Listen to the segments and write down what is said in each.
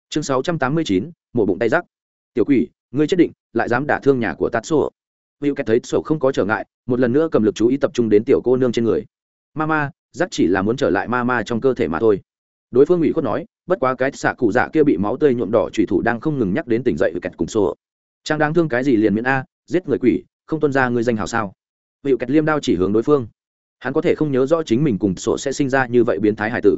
Chương 689, mổ bụng tay rắc. Tiểu quỷ, ngươi chết định, lại dám đả thương nhà của Tatsuo. Hữu Kẹt thấy sổ không có trở ngại, một lần nữa cầm lực chú ý tập trung đến tiểu cô nương trên người. Mama, rắc chỉ là muốn trở lại mama trong cơ thể mà thôi. Đối phương ủy khuất nói, bất quá cái xạ cụ dạ kia bị máu tươi nhuộm đỏ chủy thủ đang không ngừng nhắc đến tỉnh dậy Hữu Kẹt cùng sổ. Trang đáng thương cái gì liền miễn a, giết người quỷ, không tuân ra ngươi danh hào sao? Hữu Kẹt liêm đao chỉ hướng đối phương. Hắn có thể không nhớ rõ chính mình cùng sổ sẽ sinh ra như vậy biến thái hải tử.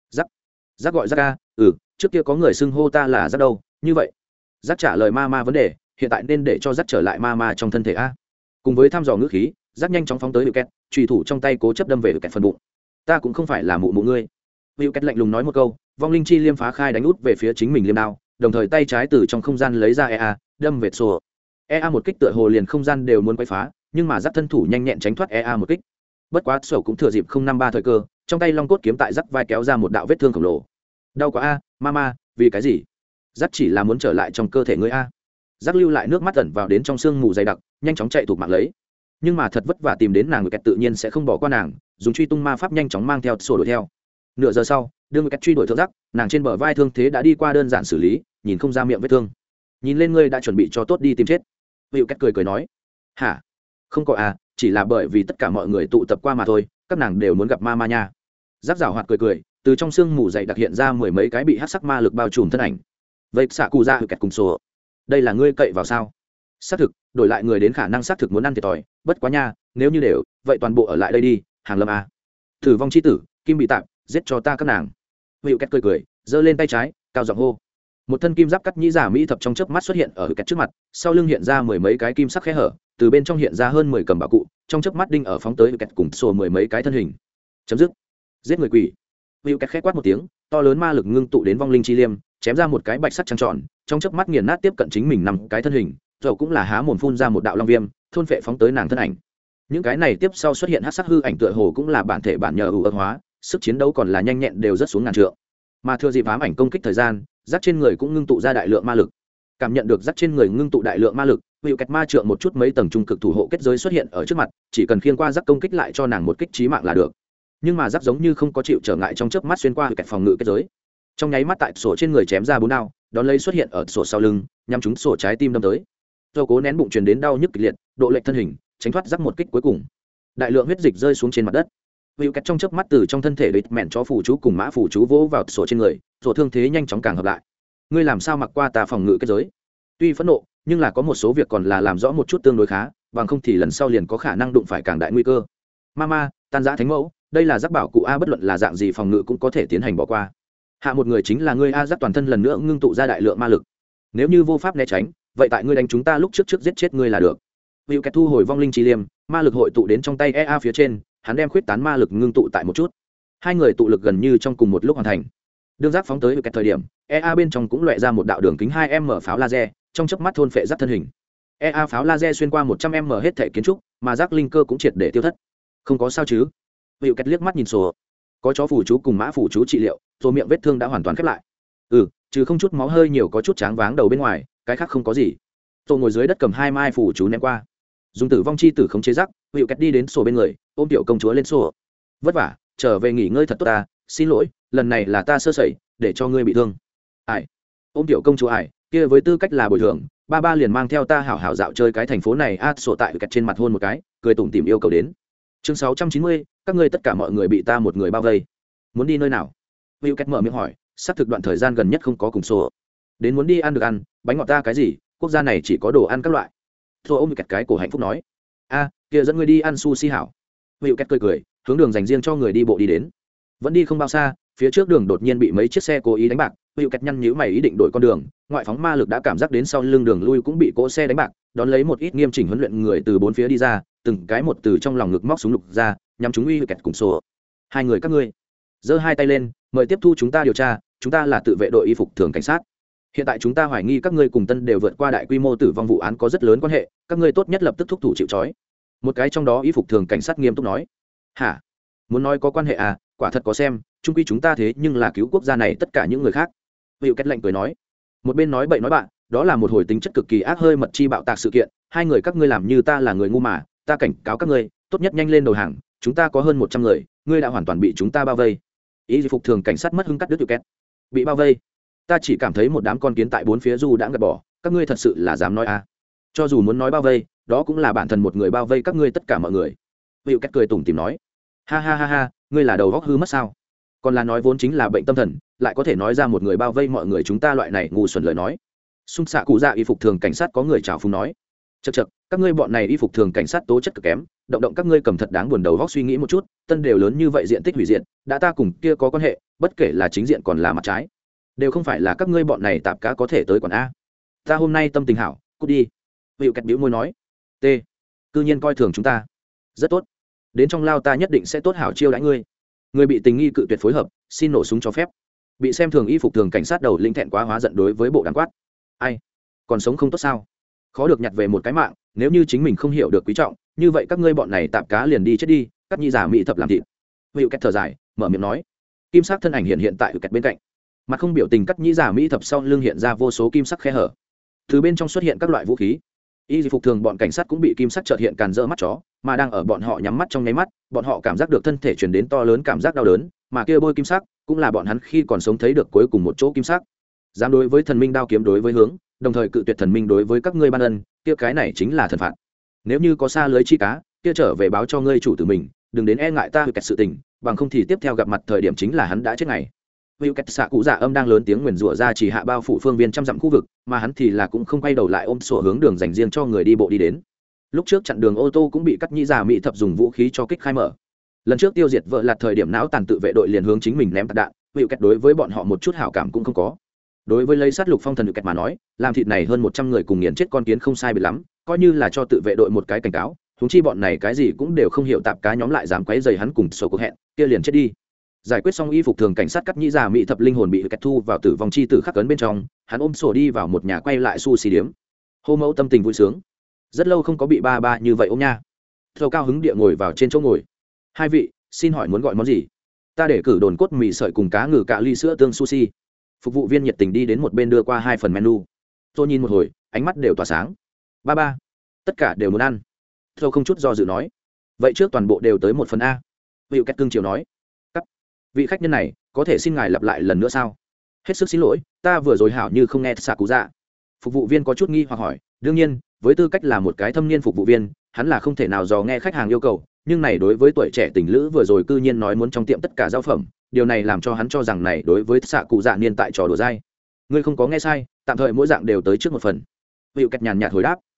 Rắc gọi rắc a, trước kia có người xưng hô ta là rắc đâu, như vậy. Rắc trả lời ma vấn đề, hiện tại nên để cho rắc trở lại ma trong thân thể a. Cùng với thăm dò ngữ khí, rắc nhanh chóng phóng tới Hữu Kẹt, chùy thủ trong tay cố chấp đâm về Hữu Kẹt phần bụng. Ta cũng không phải là mụ ngươi. Hữu Kẹt lạnh lùng nói một câu, vong linh chi liêm phá khai đánh út về phía chính mình liêm đao, đồng thời tay trái từ trong không gian lấy ra đâm về sổ. Một kích tựa hồ liền không gian đều muốn quấy phá, nhưng mà rắc thân thủ nhanh nhẹn tránh thoát một kích. Bất quá sổ cũng thừa dịp 053 thời cơ, trong tay long cốt kiếm tại rắc vai kéo ra một đạo vết thương khổng lồ. Đau quá a, mama, vì cái gì? Rắc chỉ là muốn trở lại trong cơ thể ngươi a. Rắc lưu lại nước mắt ẩn vào đến trong xương mù dày đặc, nhanh chóng chạy thục mạng lấy. Nhưng mà thật vất vả tìm đến nàng, Người Kẹt tự nhiên sẽ không bỏ qua nàng, dùng truy tung ma pháp nhanh chóng mang theo sổ đuổi theo. Nửa giờ sau, đương Người Kẹt truy đuổi thượng Rắc, nàng trên bờ vai thương thế đã đi qua đơn giản xử lý, nhìn không ra miệng vết thương. Nhìn lên ngươi đã chuẩn bị cho tốt đi tìm chết. Hữu Kẹt cười nói, hả? Không có à, chỉ là bởi vì tất cả mọi người tụ tập qua mà thôi, các nàng đều muốn gặp mama nha. Rắc rảo hoạt cười, từ trong xương mù dày đặc hiện ra mười mấy cái bị hắc sắc ma lực bao trùm thân ảnh. Vậy xạ cụ ra Hữu Kẹt cùng sổ, đây là ngươi cậy vào sao? Xác thực, đổi lại người đến khả năng xác thực muốn ăn thiệt thòi, bất quá nha, nếu như đều, vậy toàn bộ ở lại đây đi, hàng lâm a. Tử vong chi tử, kim bị tạm, giết cho ta các nàng. Hữu Kẹt cười, giơ lên tay trái, cao giọng hô. Một thân kim giáp cắt nhĩ giả mỹ thập trong chớp mắt xuất hiện ở Hữu Kẹt trước mặt, sau lưng hiện ra mười mấy cái kim sắc khe hở, từ bên trong hiện ra hơn 10 cầm bảo cụ, trong chớp mắt đinh ở phóng tới Hữu Kẹt cùng sổ mười mấy cái thân hình. Chấm dứt. Giết người quỷ. Hữu Kẹt khẽ quát một tiếng, to lớn ma lực ngưng tụ đến vong linh chi liêm, chém ra một cái bạch sắc trăng tròn, trong chớp mắt nghiền nát tiếp cận chính mình năm cái thân hình, rồi cũng là há mồm phun ra một đạo long viêm, thôn phệ phóng tới nàng thân ảnh. Những cái này tiếp sau xuất hiện hắc sắc hư ảnh tựa hồ cũng là bản thể bản nhờ ưu hóa, sức chiến đấu còn là nhanh nhẹn đều rất xuống ngàn trượng. Mà thừa dịp ám ảnh công kích thời gian, rắc trên người cũng ngưng tụ ra đại lượng ma lực. Cảm nhận được rắc trên người ngưng tụ đại lượng ma lực, Hữu Kẹt ma trượng một chút mấy tầng trung cực thủ hộ kết giới xuất hiện ở trước mặt, chỉ cần khiêng qua rắc công kích lại cho nàng một kích chí mạng là được. Nhưng mà rắc giống như không có chịu trở ngại, trong chớp mắt xuyên qua Hữu Kẹt phòng ngự kết giới. Trong nháy mắt tại sổ trên người chém ra 4 đao, đón lấy xuất hiện ở sổ sau lưng, nhắm trúng sổ trái tim đâm tới. Rồi cố nén bụng truyền đến đau nhức kịch liệt, độ lệch thân hình, tránh thoát rắc một kích cuối cùng. Đại lượng huyết dịch rơi xuống trên mặt đất. Hữu Kẹt trong chớp mắt từ trong thân thể địch mẹn cho phù chú cùng mã phù chú vỗ vào sổ trên người, sổ thương thế nhanh chóng càng hợp lại. Ngươi làm sao mặc qua ta phòng ngự kết giới? Tuy phẫn nộ, nhưng là có một số việc còn là làm rõ một chút tương đối khá, bằng không thì lần sau liền có khả năng đụng phải càng đại nguy cơ. Mama, tan rã thánh mẫu, đây là giác bảo cụ a, bất luận là dạng gì phòng ngự cũng có thể tiến hành bỏ qua. Hạ một người chính là ngươi a, giác toàn thân lần nữa ngưng tụ ra đại lượng ma lực. Nếu như vô pháp né tránh, vậy tại ngươi đánh chúng ta lúc trước giết chết ngươi là được. Hữu Kẹt thu hồi vong linh chi liêm, ma lực hội tụ đến trong tay phía trên, hắn đem khuyết tán ma lực ngưng tụ tại một chút. Hai người tụ lực gần như trong cùng một lúc hoàn thành. Đương giác phóng tới Hữu Kẹt thời điểm, bên trong cũng lóe ra một đạo đường kính 2m pháo laser, trong chớp mắt thôn phệ giác thân hình. Pháo laser xuyên qua 100m hết thể kiến trúc, mà giác linh cơ cũng triệt để tiêu thất. Không có sao chứ? Hữu Kẹt liếc mắt nhìn sổ, có chó phù chú cùng mã phù chú trị liệu, rồi miệng vết thương đã hoàn toàn khép lại. Trừ không chút máu hơi nhiều có chút tráng váng đầu bên ngoài, cái khác không có gì. Tôi ngồi dưới đất cầm 2 mai phù chú ném qua, dùng tử vong chi tử khống chế rắc. Hữu Kẹt đi đến sổ bên người, ôm tiểu công chúa lên sổ. Vất vả, trở về nghỉ ngơi thật tốt ta, xin lỗi, lần này là ta sơ sẩy, để cho ngươi bị thương. Ôm tiểu công chúa kia với tư cách là bồi thường, ba liền mang theo ta hảo hảo dạo chơi cái thành phố này sổ tại Hữu Kẹt trên mặt hôn một cái, cười tủm tỉm yêu cầu đến. Chương 690, các ngươi tất cả mọi người bị ta một người bao vây. Muốn đi nơi nào? Hữu Kẹt mở miệng hỏi, xác thực đoạn thời gian gần nhất không có cùng sổ. Đến muốn đi ăn được ăn, bánh ngọt ta cái gì, quốc gia này chỉ có đồ ăn các loại. Thôi ôm Hữu Kẹt cái cổ hạnh phúc nói, kia dẫn ngươi đi ăn sushi hảo. Hữu Kẹt cười, hướng đường dành riêng cho người đi bộ đi đến. Vẫn đi không bao xa, phía trước đường đột nhiên bị mấy chiếc xe cố ý đánh bạc. Hữu Kẹt nhăn nhíu mày ý định đổi con đường, ngoại phóng ma lực đã cảm giác đến sau lưng đường lui cũng bị cỗ xe đánh bạc, đón lấy một ít nghiêm chỉnh huấn luyện người từ bốn phía đi ra, từng cái một từ trong lòng ngực móc súng lục ra, nhắm chúng Hữu Kẹt cùng sổ. Hai người các ngươi, giơ hai tay lên, mời tiếp thu chúng ta điều tra, chúng ta là tự vệ đội y phục thường cảnh sát. Hiện tại chúng ta hoài nghi các ngươi cùng Tân đều vượt qua đại quy mô tử vong vụ án có rất lớn quan hệ, các ngươi tốt nhất lập tức thúc thủ chịu trói. Một cái trong đó y phục thường cảnh sát nghiêm túc nói. Hả? Muốn nói có quan hệ à? Quả thật có xem, chung quy chúng ta thế nhưng là cứu quốc gia này tất cả những người khác. Hữu Kẹt lạnh cười nói. Một bên nói bậy nói bạn, đó là một hồi tính chất cực kỳ ác hơi mật chi bạo tạc sự kiện, hai người các ngươi làm như ta là người ngu mà, ta cảnh cáo các ngươi, tốt nhất nhanh lên đầu hàng, chúng ta có hơn 100 người, ngươi đã hoàn toàn bị chúng ta bao vây. Y phục thường cảnh sát mất hứng cắt đứt Hữu Kẹt. Bị bao vây? ta chỉ cảm thấy một đám con kiến tại bốn phía du đã gạt bỏ, các ngươi thật sự là dám nói à. Cho dù muốn nói bao vây, đó cũng là bản thân một người bao vây các ngươi tất cả mọi người. Hữu Két cười tủm tỉm nói, ha ha ha ha, ngươi là đầu góc hư mất sao? Còn là nói vốn chính là bệnh tâm thần, lại có thể nói ra một người bao vây mọi người chúng ta loại này ngu xuẩn lời nói. Xung xạ cụ dạ y phục thường cảnh sát có người chào phúng nói, chật chật, các ngươi bọn này y phục thường cảnh sát tố chất cực kém, động động các ngươi cầm thật đáng buồn đầu góc suy nghĩ một chút, tân đều lớn như vậy diện tích hủy diệt, đã ta cùng kia có quan hệ, bất kể là chính diện còn là mặt trái, đều không phải là các ngươi bọn này tạp cá có thể tới quản a. Ta hôm nay tâm tình hảo, cút đi. Hữu Két bĩu môi nói, t, cư nhiên coi thường chúng ta, rất tốt, đến trong lao ta nhất định sẽ tốt hảo chiêu đãi ngươi. Người bị tình nghi cự tuyệt phối hợp, xin nổ súng cho phép. Bị xem thường y phục thường cảnh sát đầu linh thẹn quá hóa giận đối với bộ đảng quát, ai còn sống không tốt sao, khó được nhặt về một cái mạng, nếu như chính mình không hiểu được quý trọng, như vậy các ngươi bọn này tạp cá liền đi chết đi, cắt nhi giả mỹ thập làm thịt. Hữu Két thở dài mở miệng nói, kim sắc thân ảnh hiện tại Hữu Két bên cạnh, mặt không biểu tình cắt nhĩ giả mỹ thập sau lưng hiện ra vô số kim sắc khe hở, từ bên trong xuất hiện các loại vũ khí. Y phục thường bọn cảnh sát cũng bị kim sắc chợt hiện càn rỡ mắt chó, mà đang ở bọn họ nhắm mắt trong nháy mắt, bọn họ cảm giác được thân thể truyền đến to lớn cảm giác đau đớn, mà kia bôi kim sắc cũng là bọn hắn khi còn sống thấy được cuối cùng một chỗ kim sắc. Dám đối với thần minh đao kiếm đối với hướng, đồng thời cự tuyệt thần minh đối với các ngươi ban ân, kia cái này chính là thần phạt. Nếu như có xa lưới chi cá, kia trở về báo cho ngươi chủ tử mình, đừng đến e ngại ta Hữu Két sự tình, bằng không thì tiếp theo gặp mặt thời điểm chính là hắn đã chết ngày. Hữu Két xạ cụ dạ âm đang lớn tiếng nguyền rủa ra chỉ hạ bao phủ phương viên trăm dặm khu vực, mà hắn thì là cũng không quay đầu lại ôm sổ hướng đường dành riêng cho người đi bộ đi đến. Lúc trước chặn đường ô tô cũng bị cắt nhĩ giả mỹ thập dùng vũ khí cho kích khai mở. Lần trước tiêu diệt vợ lạt thời điểm não tàn tự vệ đội liền hướng chính mình ném tạc đạn, Hữu Két đối với bọn họ một chút hảo cảm cũng không có. Đối với lấy sát lục phong thần Hữu Két mà nói, làm thịt này hơn 100 người cùng nghiền chết con kiến không sai biệt lắm, coi như là cho tự vệ đội một cái cảnh cáo, huống chi bọn này cái gì cũng đều không hiểu tạp cá nhóm lại dám quấy rầy hắn cùng sổ cuộc hẹn, kia liền chết đi. Giải quyết xong y phục thường cảnh sát cắt nhĩ giả mỹ thập linh hồn bị Hữu Két thu vào tử vong chi tử khắc cấn bên trong, hắn ôm sổ đi vào một nhà quay lại sushi điếm. Hô mẫu tâm tình vui sướng, rất lâu không có bị ba ba như vậy ôm nha. Thâu cao hứng địa ngồi vào trên chỗ ngồi. Hai vị, xin hỏi muốn gọi món gì? Ta để cử đồn cốt mì sợi cùng cá ngừ cạ ly sữa tương sushi. Phục vụ viên nhiệt tình đi đến một bên đưa qua 2 phần menu. Tôi nhìn một hồi, ánh mắt đều tỏa sáng. Ba ba, tất cả đều muốn ăn. Thâu không chút do dự nói. Vậy trước toàn bộ đều tới 1 phần a. Hữu Két cưng chiều nói. Cắt. Vị khách nhân này, có thể xin ngài lặp lại lần nữa sao? Hết sức xin lỗi, ta vừa rồi hảo như không nghe xạ cú dạ. Phục vụ viên có chút nghi hoặc hỏi, đương nhiên, với tư cách là một cái thâm niên phục vụ viên, hắn là không thể nào dò nghe khách hàng yêu cầu, nhưng này đối với tuổi trẻ tình lữ vừa rồi cư nhiên nói muốn trong tiệm tất cả giao phẩm, điều này làm cho hắn cho rằng này đối với xạ cụ dạ niên tại trò đùa dai. Ngươi không có nghe sai, tạm thời mỗi dạng đều tới trước 1 phần. Hữu Két nhàn nhạt hồi đáp,